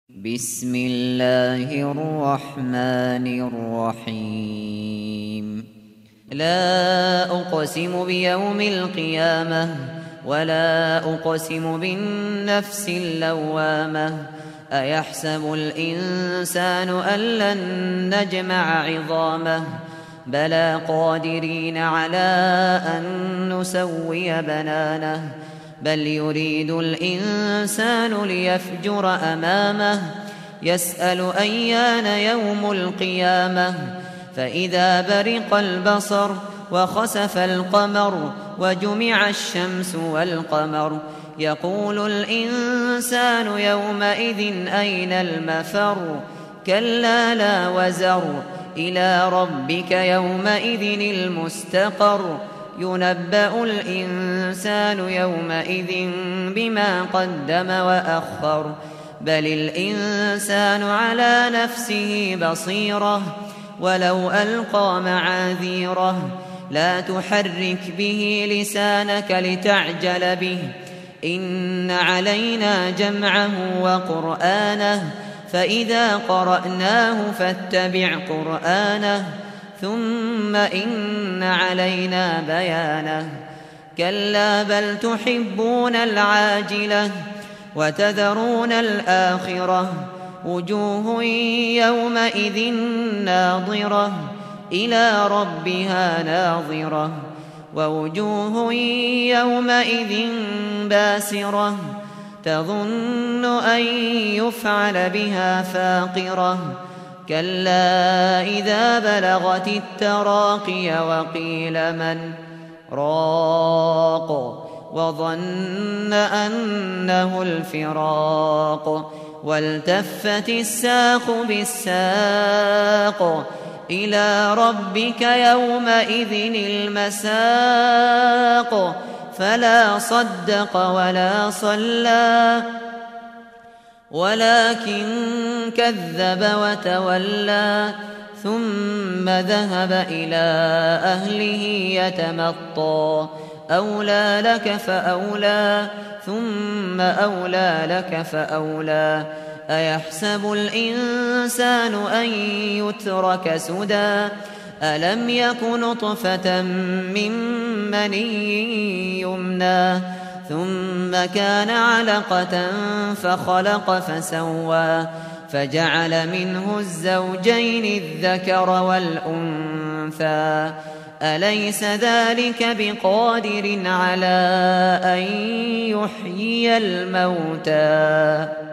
بسم الله الرحمن الرحيم. لا أقسم بيوم القيامة ولا أقسم بالنفس اللوامة. أيحسب الإنسان أن لن نجمع عظامه بلى قادرين على أن نسوي بنانه بل يريد الإنسان ليفجر أمامه يسأل أيان يوم القيامة فإذا برق البصر وخسف القمر وجمع الشمس والقمر يقول الإنسان يومئذ أين المفر كلا لا وزر إلى ربك يومئذ المستقر ينبأ الإنسان يومئذ بما قدم وأخر بل الإنسان على نفسه بصيرة ولو ألقى معاذيره لا تحرك به لسانك لتعجل به إن علينا جمعه وقرآنه فإذا قرأناه فاتبع قرآنه ثم إن علينا بيانه كلا بل تحبون العاجلة وتذرون الآخرة وجوه يومئذ ناظرة إلى ربها ناظرة ووجوه يومئذ باسرة تظن أن يفعل بها فاقرة كلا إذا بلغت التراقي وقيل من راق وظن أنه الفراق والتفت الساق بالساق إلى ربك يومئذ المساق فلا صدق ولا صلى ولكن كذب وتولى ثم ذهب إلى أهله يتمطى أولى لك فأولى ثم أولى لك فأولى أيحسب الإنسان أن يترك سدى ألم يك نطفة من مني يمنى ثم كان علقة فخلق فسوى فجعل منه الزوجين الذكر والأنثى أليس ذلك بقادر على أن يحيي الموتى